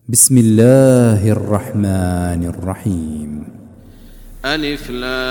بسم الله الرحمن الرحيم. ألف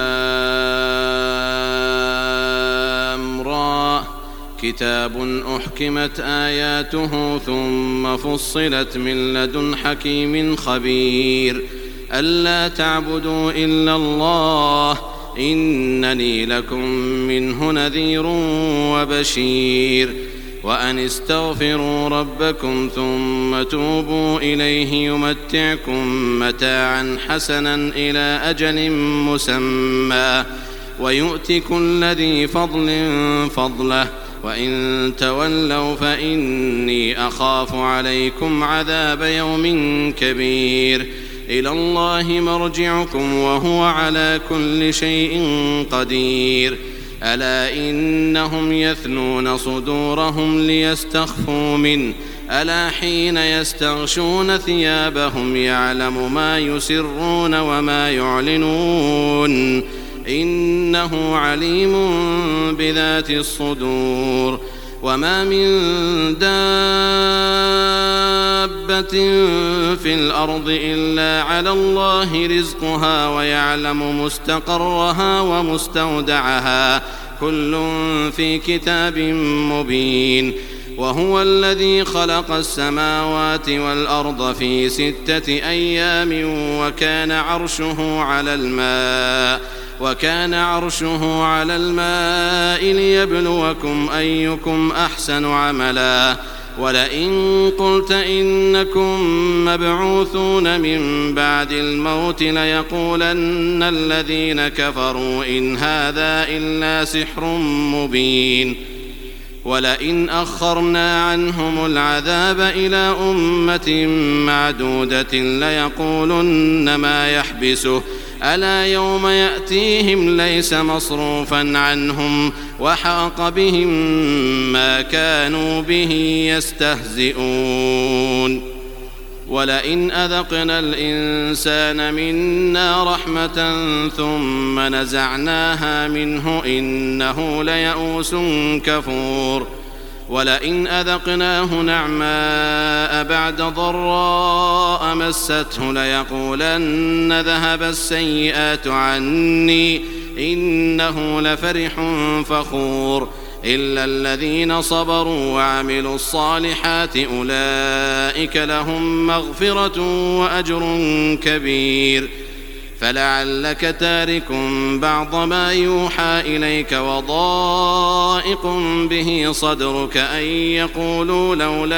لام را كتاب أحكمت آياته ثم فصلت من لدن حكيم خبير ألا تعبدوا إلا الله إنني لكم منه نذير وبشير وأن استغفروا ربكم ثم توبوا إليه يمتعكم متاعا حسنا إلى أجل مسمى ويؤت كل ذي فضل فضله وإن تولوا فإني أخاف عليكم عذاب يوم كبير إلى الله مرجعكم وهو على كل شيء قدير ألا إنهم يثنون صدورهم ليستخفوا منه ألا حين يستغشون ثيابهم يعلم ما يسرون وما يعلنون إنه عليم بذات الصدور وما من دابة في الأرض إلا على الله رزقها ويعلم مستقرها ومستودعها كل في كتاب مبين وهو الذي خلق السماوات والأرض في 6 أيام وكان عرشه على الماء ليبلوكم أيكم أحسن عملا ولئن قلت إنكم مبعوثون من بعد الموت ليقولن الذين كفروا إن هذا إلا سحر مبين ولئن أخرنا عنهم العذاب إلى أمة معدودة ليقولن ما يحبسه ألا يوم يأتيهم ليس مصروفا عنهم وحاق بهم ما كانوا به يستهزئون ولئن أذقنا الإنسان منا رحمة ثم نزعناها منه إنه ليئوس كفور ولئن أذقناه نعماء بعد ضراء مسته ليقولن ذهب السيئات عني إنه لفرح فخور إلا الذين صبروا وعملوا الصالحات أولئك لهم مغفرة وأجر كبير فلعلك تارك بعض ما يوحى إليك وضائق به صدرك أن يقولوا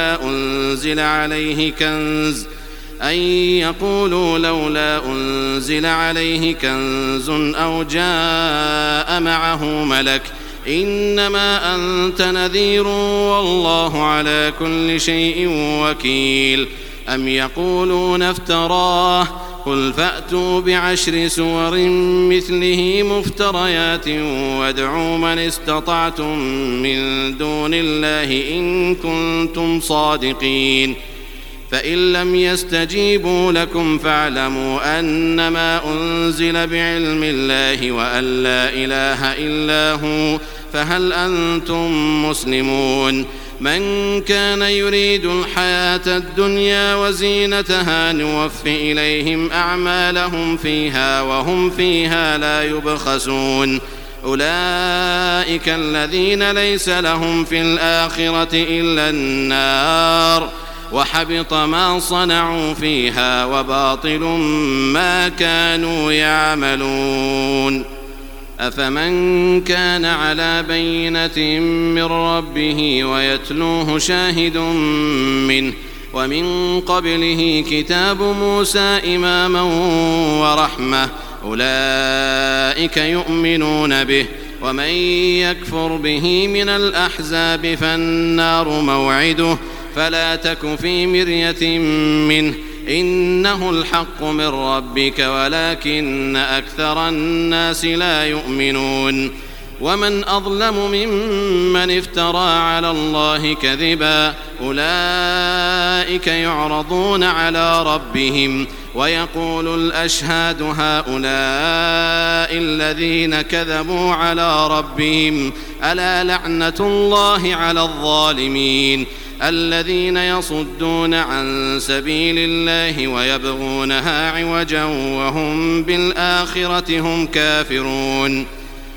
لولا أنزل عليه كنز أو جاء معه ملك إنما أنت نذير والله على كل شيء وكيل أم يقولون افتراه قل فأتوا ب10 سور مثله مفتريات وادعوا من استطعتم من دون الله إن كنتم صادقين فإن لم يستجيبوا لكم فاعلموا أنما أنزل بعلم الله وأن لا إله إلا هو فهل أنتم مسلمون من كان يريد الحياة الدنيا وزينتها نوف إليهم أعمالهم فيها وهم فيها لا يبخسون أولئك الذين ليس لهم في الآخرة إلا النار وحبط ما صنعوا فيها وباطل ما كانوا يعملون أفمن كان على بينة من ربه ويتلوه شاهد منه ومن قبله كتاب موسى إماما ورحمة أولئك يؤمنون به ومن يكفر به من الأحزاب فالنار موعده فلا تك في مرية منه إنه الحق من ربك ولكن أكثر الناس لا يؤمنون ومن أظلم ممن افترى على الله كذبا أولئك يعرضون على ربهم ويقول الأشهاد هؤلاء الذين كذبوا على ربهم ألا لعنة الله على الظالمين الذين يصدون عن سبيل الله ويبغونها عوجا وهم بالآخرة هم كافرون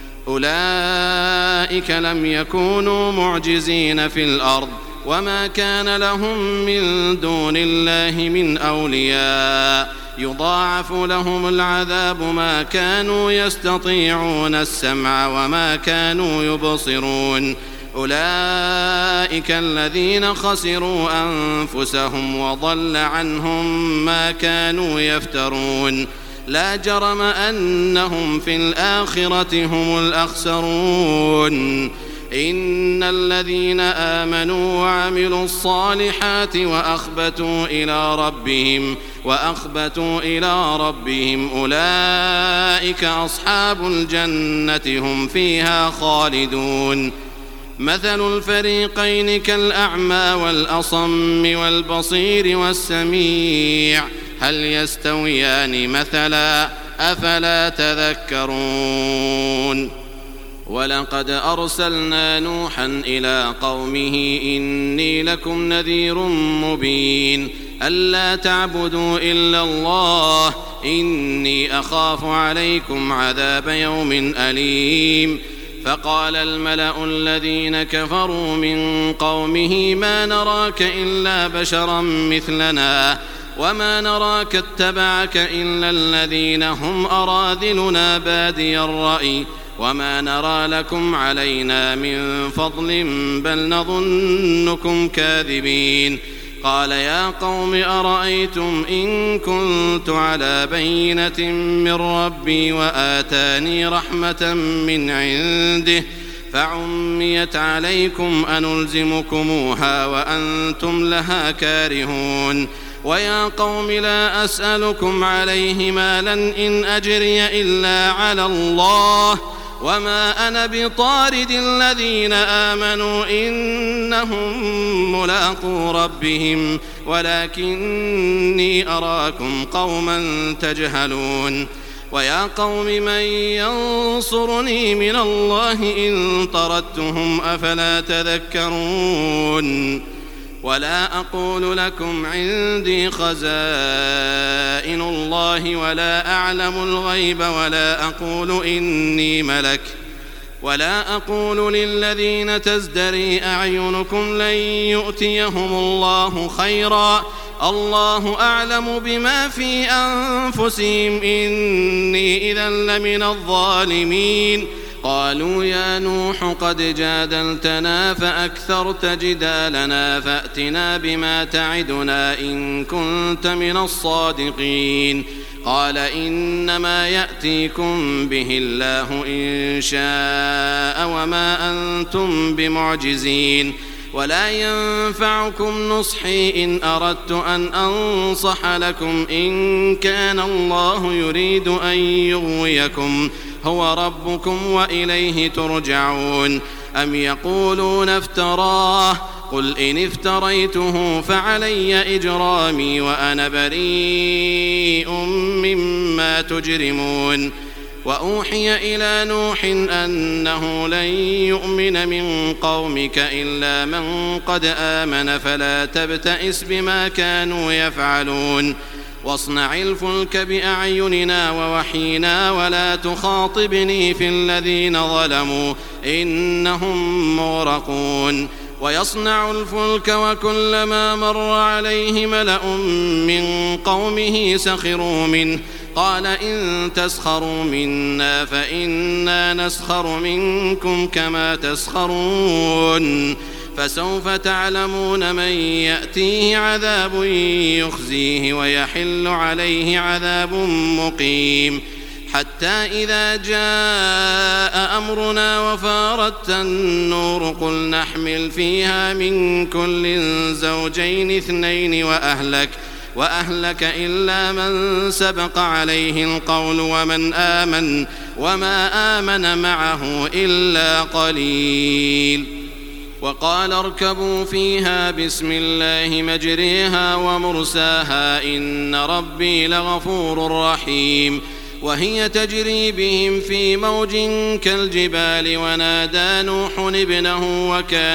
أولئك لم يكونوا معجزين في الأرض وما كان لهم من دون الله من أولياء يضاعف لهم العذاب ما كانوا يستطيعون السمع وما كانوا يبصرون أولئك الذين خسروا أنفسهم وضل عنهم ما كانوا يفترون لا جرم أنهم في الآخرة هم الأخسرون إن الذين آمنوا وعملوا الصالحات وأخبتوا إلى ربهم أولئك أصحاب الجنة هم فيها خالدون مثل الفريقين كالأعمى والأصم والبصير والسميع هل يستويان مثلا أفلا تذكرون ولقد أرسلنا نوحا إلى قومه إني لكم نذير مبين ألا تعبدوا إلا الله إني أخاف عليكم عذاب يوم أليم فقال الملأ الذين كفروا من قومه ما نراك إلا بشرا مثلنا وما نراك اتبعك إلا الذين هم أراذلنا بادي الرأي وما نرى لكم علينا من فضل بل نظنكم كاذبين قال يا قوم أرأيتم إن كنت على بينة من ربي وآتاني رحمة من عنده فعميت عليكم أنلزمكموها وأنتم لها كارهون ويا قوم لا أسألكم عليه مالا إن أجري إلا على الله وما أنا بطارد الذين آمنوا إنهم ملاقو ربهم ولكني أراكم قوما تجهلون ويا قوم من ينصرني من الله إن طردتهم أفلا تذكرون ولا أقول لكم عندي خزائن الله ولا أعلم الغيب ولا أقول للذين تزدري أعينكم لن يؤتيهم الله خيرا الله أعلم بما في أنفسهم إني إذا لمن الظالمين قالوا يا نوح قد جادلتنا فأكثرت جدالنا فأتنا بما تعدنا إن كنت من الصادقين قال إنما يأتيكم به الله إن شاء وما أنتم بمعجزين ولا ينفعكم نصحي إن أردت أن أنصح لكم إن كان الله يريد أن يغويكم هو ربكم وإليه ترجعون أم يقولون افتراه قل إن افتريته فعلي إجرامي وأنا بريء مما تجرمون وأوحي إلى نوح أنه لن يؤمن من قومك إلا من قد آمن فلا تبتئس بما كانوا يفعلون واصنع الفلك بأعيننا ووحينا ولا تخاطبني في الذين ظلموا إنهم مغرقون ويصنع الفلك وكلما مر عليه ملأ من قومه سخروا منه قال إن تسخروا منا فإنا نسخر منكم كما تسخرون فسوف تعلمون من يأتيه عذاب يخزيه ويحل عليه عذاب مقيم حتى إذا جاء أمرنا وفارت النور قل نحمل فيها من كل زوجين اثنين وأهلك إلا من سبق عليه القول وما آمن معه إلا قليل وقال اركبوا فيها بسم الله مجريها ومرساها إن ربي لغفور رحيم وهي تجري بهم في موج كالجبال ونادى نوح ابنه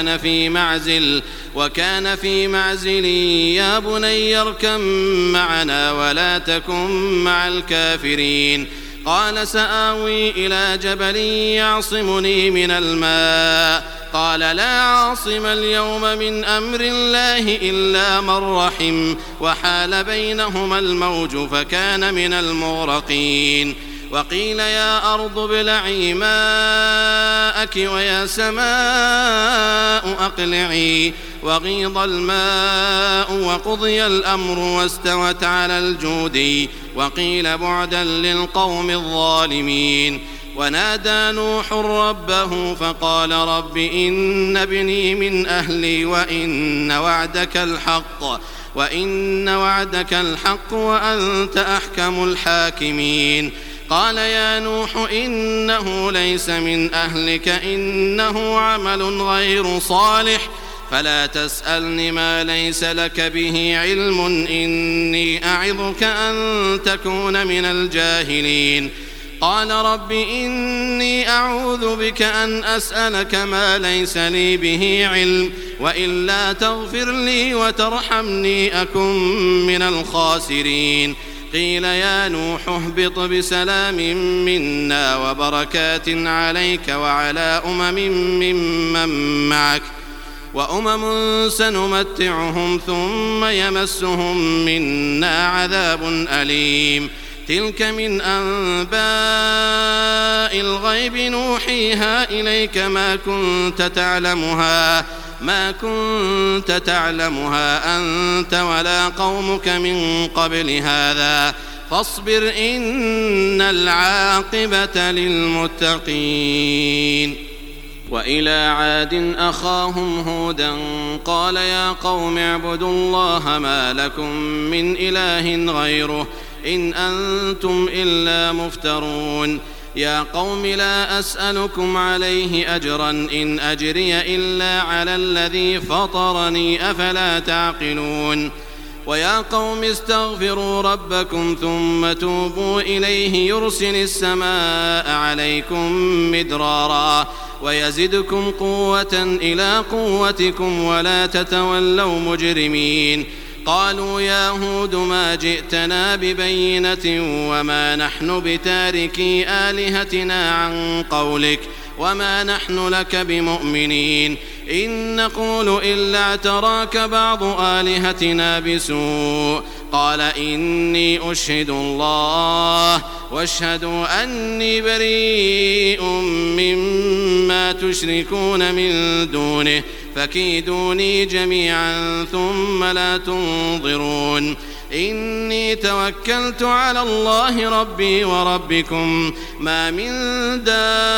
وكان في معزل يا بني اركب معنا ولا تكن مع الكافرين قال سآوي إلى جبل يعصمني من الماء قال لا عاصم اليوم من أمر الله إلا من رحم وحال بينهما الموج فكان من المغرقين وقيل يا أرض ابلعي ماءك ويا سماء أقلعي وغيض الماء وقضي الأمر واستوت على الجودي وقيل بعدا للقوم الظالمين ونادى نوح ربه فقال رب إن ابني من أهلي وإن وعدك الحق وأنت أحكم الحاكمين قال يا نوح إنه ليس من أهلك إنه عمل غير صالح فلا تسألني ما ليس لك به علم إني أعظك أن تكون من الجاهلين قال رب إني أعوذ بك أن أسألك ما ليس لي به علم وإلا تغفر لي وترحمني أكن من الخاسرين قيل يا نوح اهبط بسلام منا وبركات عليك وعلى ممن معك وأمم سنمتعهم ثم يمسهم منا عذاب أليم تلك من أنباء الغيب نوحيها إليك ما كنت تعلمها أنت ولا قومك من قبل هذا فاصبر إن العاقبة للمتقين وإلى عاد أخاهم هودا قال يا قوم اعبدوا الله ما لكم من إله غيره إن أنتم إلا مفترون يا قوم لا أسألكم عليه أجرا إن أجري إلا على الذي فطرني أفلا تعقلون ويا قوم استغفروا ربكم ثم توبوا إليه يرسل السماء عليكم مدرارا ويزدكم قوة إلى قوتكم ولا تتولوا مجرمين قالوا يا هود ما جئتنا ببينة وما نحن بتاركي آلهتنا عن قولك وما نحن لك بمؤمنين إن نقول إلا اعتراك بعض آلهتنا بسوء قال إني أشهد الله واشهدوا أني بريء مما تشركون من دونه فكيدوني جميعا ثم لا تنظرون إني توكلت على الله ربي وربكم ما من دابة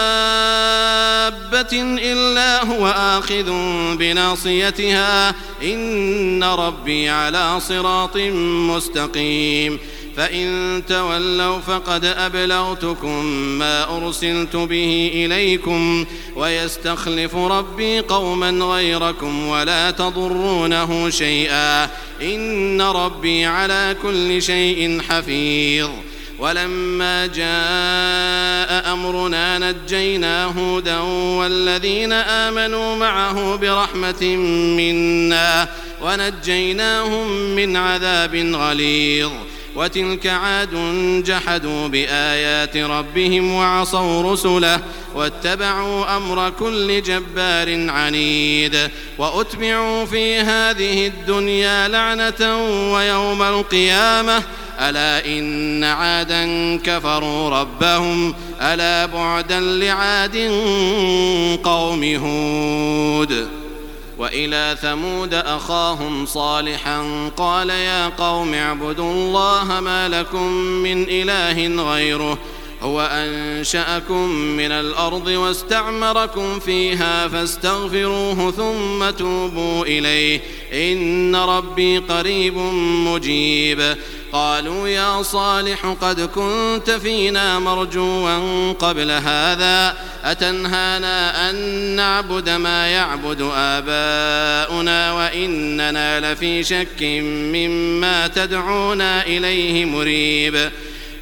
إلا هو آخذ بناصيتها إن ربي على صراط مستقيم فإن تولوا فقد أبلغتكم ما أرسلت به إليكم ويستخلف ربي قوما غيركم ولا تضرونه شيئا إن ربي على كل شيء حفيظ ولما جاء أمرنا نجينا هودا والذين آمنوا معه برحمة منا ونجيناهم من عذاب غليظ وتلك عاد جحدوا بآيات ربهم وعصوا رسله واتبعوا أمر كل جبار عنيد وأتبعوا في هذه الدنيا لعنة ويوم القيامة ألا إن عادا كفروا ربهم ألا بعدا لعاد قوم هود وإلى ثمود أخاهم صالحا قال يا قوم اعبدوا الله ما لكم من إله غيره هو أنشأكم من الأرض واستعمركم فيها فاستغفروه ثم توبوا إليه إن ربي قريب مجيب قالوا يا صالح قد كنت فينا مرجوا قبل هذا أتنهانا أن نعبد ما يعبد آباؤنا وإننا لفي شك مما تدعونا إليه مريب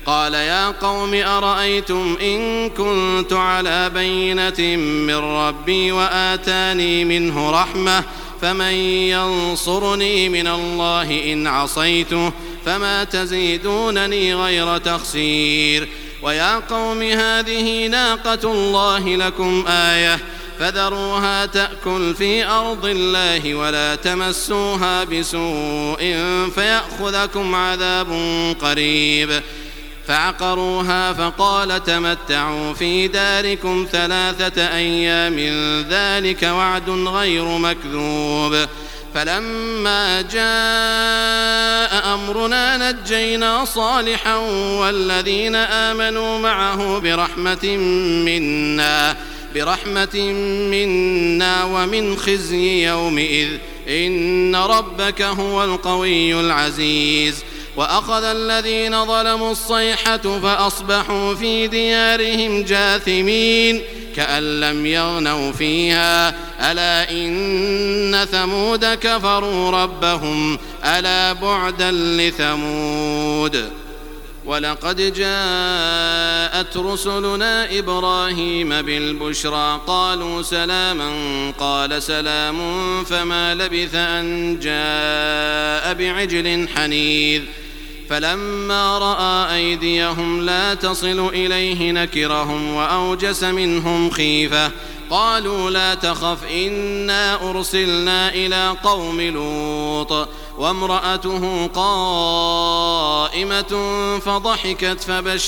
قال يا قوم أرأيتم إن كنت على بينة من ربي وآتاني منه رحمة فمن ينصرني من الله إن عصيته فما تزيدونني غير تخسير ويا قوم هذه ناقة الله لكم آية فذروها تأكل في أرض الله ولا تمسوها بسوء فيأخذكم عذاب قريب فعقروها فقال تمتعوا في داركم 3 أيام ذلك وعد غير مكذوب فلما جاء أمرنا نجينا صالحا والذين آمنوا معه برحمة منا ومن خزي يومئذ إن ربك هو القوي العزيز وأخذ الذين ظلموا الصيحة فأصبحوا في ديارهم جاثمين كأن لم يغنوا فيها ألا إن ثمود كفروا ربهم ألا بعدا لثمود ولقد جاءت رسلنا إبراهيم بالبشرى قالوا سلاما قال سلام فما لبث أن جاء بعجل حنيذ فلما رأى أيديهم لا تصل إليه نكرهم وأوجس منهم خيفة قالوا لا تخف إنا أرسلنا إلى قوم لوط وامرأته قائمة فضحكت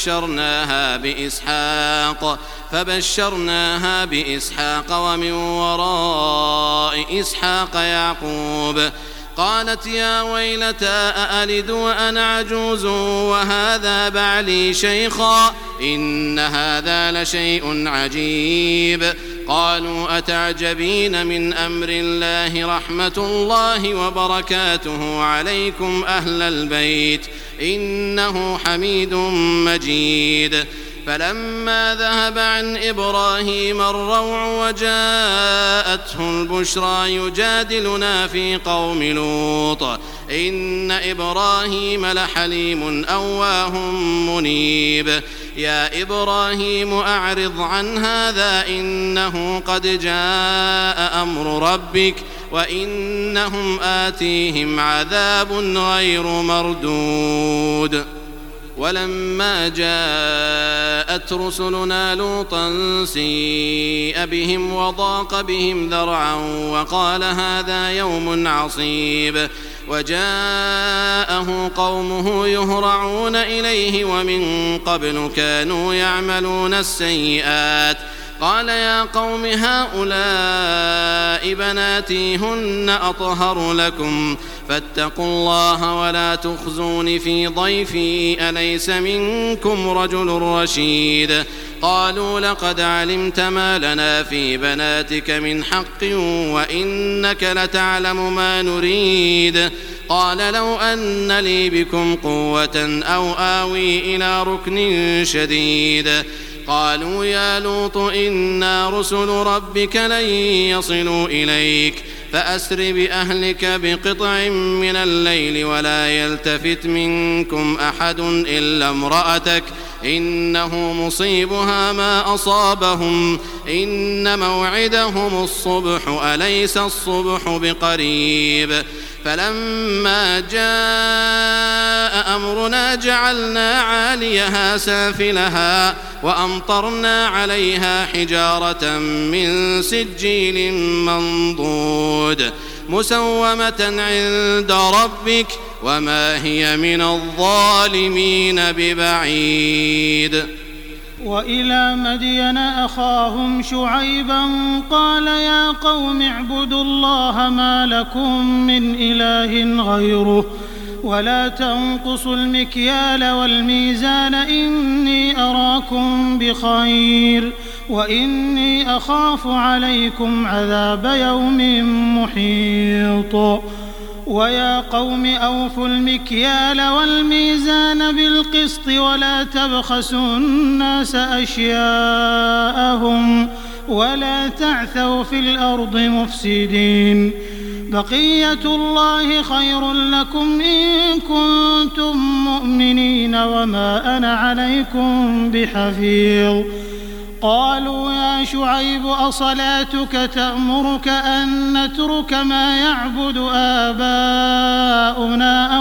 فبشرناها بإسحاق ومن وراء إسحاق يعقوب قالت يا ويلتى أألد وأنا عجوز وهذا بعلي شيخا إن هذا لشيء عجيب قالوا أتعجبين من أمر الله رحمة الله وبركاته عليكم أهل البيت إنه حميد مجيد فلما ذهب عن إبراهيم الروع وجاءته البشرى يجادلنا في قوم لوط إن إبراهيم لحليم أواه منيب يا إبراهيم أعرض عن هذا إنه قد جاء أمر ربك وإنهم آتيهم عذاب غير مردود ولما جاءت رسلنا لوطا سيء بهم وضاق بهم ذرعا وقال هذا يوم عصيب وجاءه قومه يهرعون إليه ومن قبل كانوا يعملون السيئات قال يا قوم هؤلاء بناتي هن أطهر لكم فاتقوا الله ولا تخزون في ضيفي أليس منكم رجل رشيد قالوا لقد علمت ما لنا في بناتك من حق وإنك لتعلم ما نريد قال لو أن لي بكم قوة أو آوي إلى ركن شديد قالوا يا لوط إنا رسل ربك لن يصلوا إليك فأسر بأهلك بقطع من الليل ولا يلتفت منكم أحد إلا امرأتك إنه مصيبها ما أصابهم إن موعدهم الصبح أليس الصبح بقريب فلما جاء أمرنا جعلنا عاليها سافلها وأمطرنا عليها حجارة من سجيل منضود مسومة عند ربك وما هي من الظالمين ببعيد وإلى مدين أخاهم شعيبا قال يا قوم اعبدوا الله ما لكم من إله غيره ولا تنقصوا المكيال والميزان إني أراكم بخير وإني أخاف عليكم عذاب يوم محيط ويا قوم أوفوا المكيال والميزان بالقسط ولا تبخسوا الناس أشياءهم ولا تعثوا في الأرض مفسدين بقية الله خير لكم إن كنتم مؤمنين وما أنا عليكم بحفيظ. قالوا يا شعيب أصلاتك تأمرك أن نترك ما يعبد آباؤنا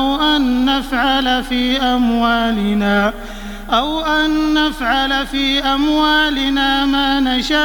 أو أن نفعل في أموالنا ما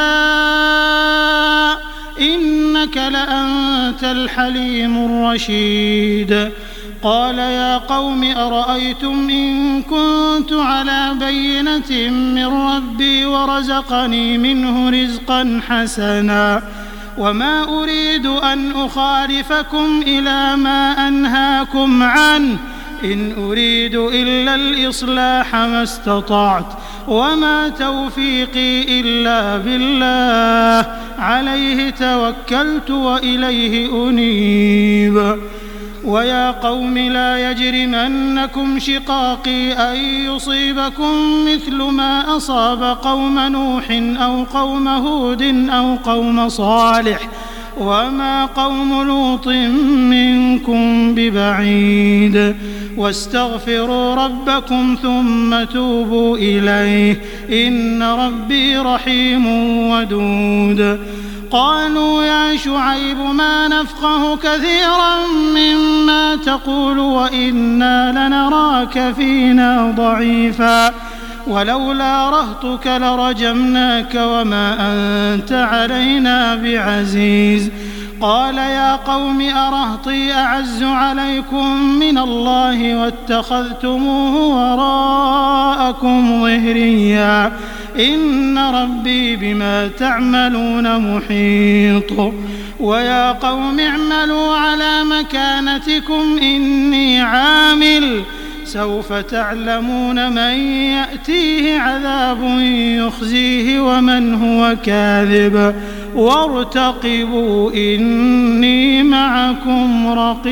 نشاء إنك لأنت الحليم الرشيد. قال يا قوم أرأيتم إن كنت على بينة من ربي ورزقني منه رزقا حسنا وما أريد أن أخالفكم إلى ما أنهاكم عنه إن أريد إلا الإصلاح ما استطعت وما توفيقي إلا بالله عليه توكلت وإليه أنيب. ويا قوم لا يجرمنكم شقاقي أن يصيبكم مثل ما أصاب قوم نوح أو قوم هود أو قوم صالح وما قوم لوط منكم ببعيد واستغفروا ربكم ثم توبوا إليه إن ربي رحيم ودود. قالوا يا شعيب ما نفقه كثيرا مما تقول وإنا لنراك فينا ضعيفا ولولا رهطك لرجمناك وما أنت علينا بعزيز. قال يا قوم أرهطي أعز عليكم من الله واتخذتموه وراءكم ظهريا إن ربي بما تعملون محيط. ويا قوم اعملوا على مكانتكم إني عامل سوف تعلمون من يأتيه عذاب يخزيه ومن هو كاذب وارتقبوا إني معكم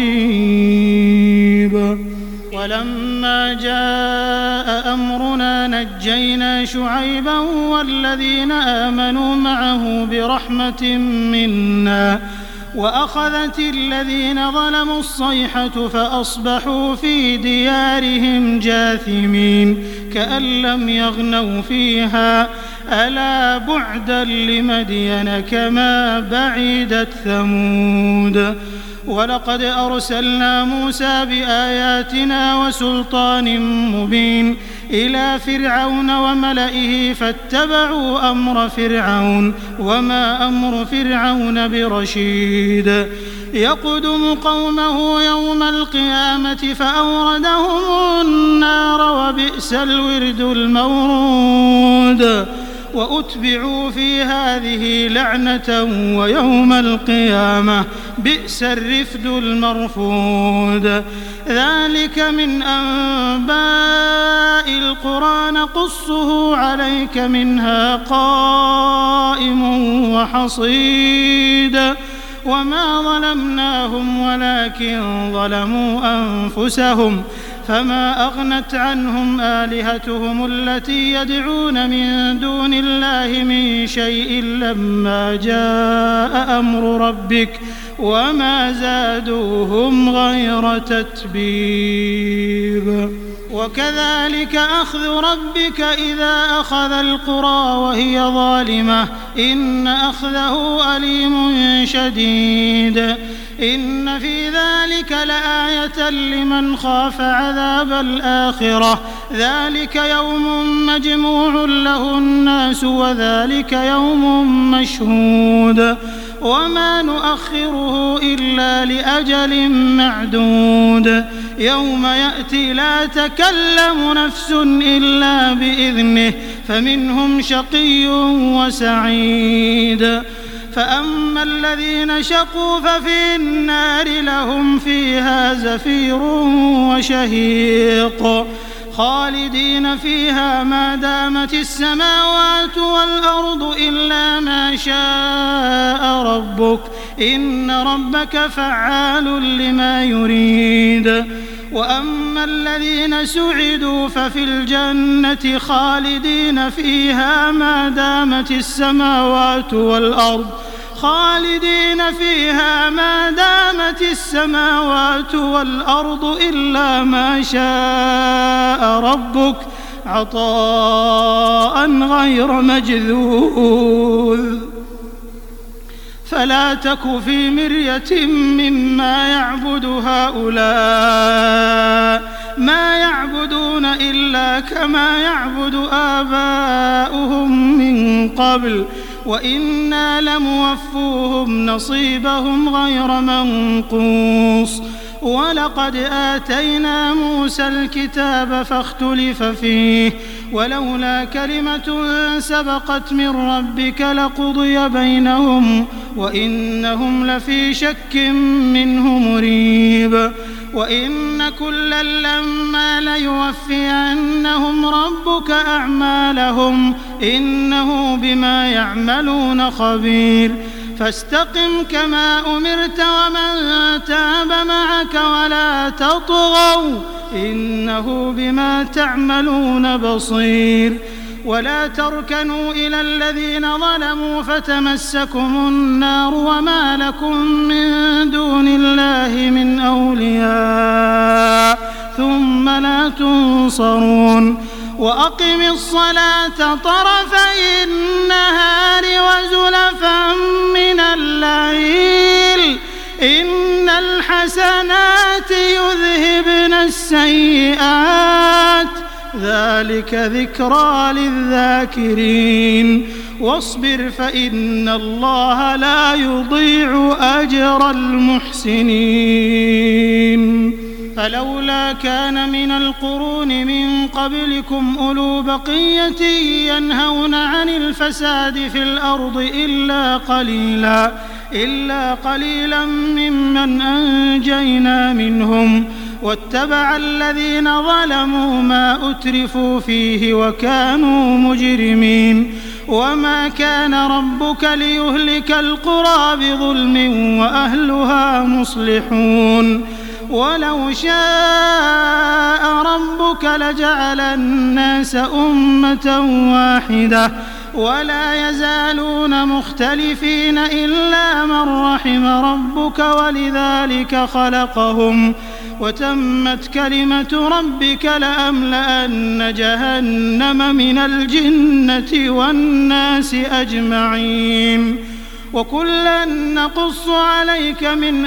رقيب. ولما جاء أمرنا نجينا شعيبا والذين آمنوا معه برحمة منا وأخذت الذين ظلموا الصيحة فأصبحوا في ديارهم جاثمين كأن لم يغنوا فيها ألا بعدا لمدين كما بعدت ثمود. ولقد أرسلنا موسى بآياتنا وسلطان مبين إلى فرعون وملئه فاتبعوا أمر فرعون وما أمر فرعون برشيد. يقدم قومه يوم القيامة فأوردهم النار وبئس الورد المورود. وأتبعوا في هذه لعنة ويوم القيامة بئس الرفد المرفود. ذلك من أنباء القرى نقصه عليك منها قائم وحصيد. وما ظلمناهم ولكن ظلموا أنفسهم فما أغنت عنهم آلهتهم التي يدعون من دون الله من شيء لما جاء أمر ربك وما زادوهم غير تتبيب. وكذلك أخذ ربك إذا أخذ القرى وهي ظالمة إن أخذه أليم شديد. إن في ذلك لآية لمن خاف عذاب الآخرة ذلك يوم مجموع له الناس وذلك يوم مشهود. وما نؤخره إلا لأجل معدود يوم يأتي لا تكلم نفس إلا بإذنه فمنهم شقي وسعيد. فأما الذين شقوا ففي النار لهم فيها زفير وشهيق خالدين فيها ما دامت السماوات والأرض إلا ما شاء ربك إن ربك فعال لما يريد. وأما الذين سعدوا ففي الجنة خالدين فيها ما دامت السماوات والأرض خالدين فيها ما دامت السماوات والأرض إلا ما شاء ربك عطاء غير مجذوذ فلا تك في مرية مما يعبد هؤلاء ما يعبدون إلا كما يعبد آباؤهم من قبل وإنا لموفوهم نصيبهم غير منقوص ولقد آتينا موسى الكتاب فاختلف فيه ولولا كلمة سبقت من ربك لقضي بينهم وإنهم لفي شك منه مريب وإن كلا لما ليوفينهم ربك أعمالهم إنه بما يعملون خبير فاستقم كما أمرت ومن تاب معك ولا تطغوا إنه بما تعملون بصير ولا تركنوا إلى الذين ظلموا فتمسكم النار وما لكم من دون الله من أولياء ثم لا تنصرون وأقم الصلاة طرفي النهار وزلفا من الليل إن الحسنات يذهبن السيئات ذلك ذكرى للذاكرين واصبر فإن الله لا يضيع أجر المحسنين فلولا كان من القرون من قبلكم أولو بقية ينهون عن الفساد في الأرض إلا قليلا ممن أنجينا منهم واتبع الذين ظلموا ما أترفوا فيه وكانوا مجرمين وما كان ربك ليهلك القرى بظلم وأهلها مصلحون ولو شاء ربك لجعل الناس أمة واحدة ولا يزالون مختلفين إلا من رحم ربك ولذلك خلقهم وتمت كلمة ربك لأملأن جهنم من الجنة والناس أجمعين وكلا نقص عليك من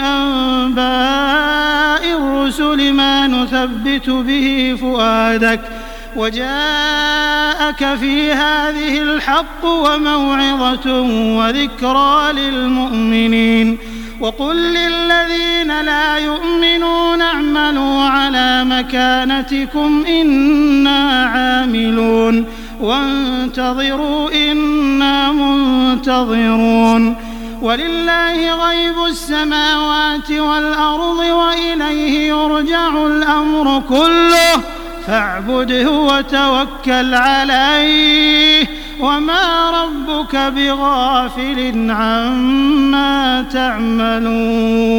أنباء الرسل ما نثبت به فؤادك وجاءك في هذه الحق وموعظة وذكرى للمؤمنين وقل للذين لا يؤمنون اعملوا على مكانتكم إنا عاملون وانتظروا إنا منتظرون ولله غيب السماوات والأرض وإليه يرجع الأمر كله فاعبده وتوكل عليه وما ربك بغافل عما تعملون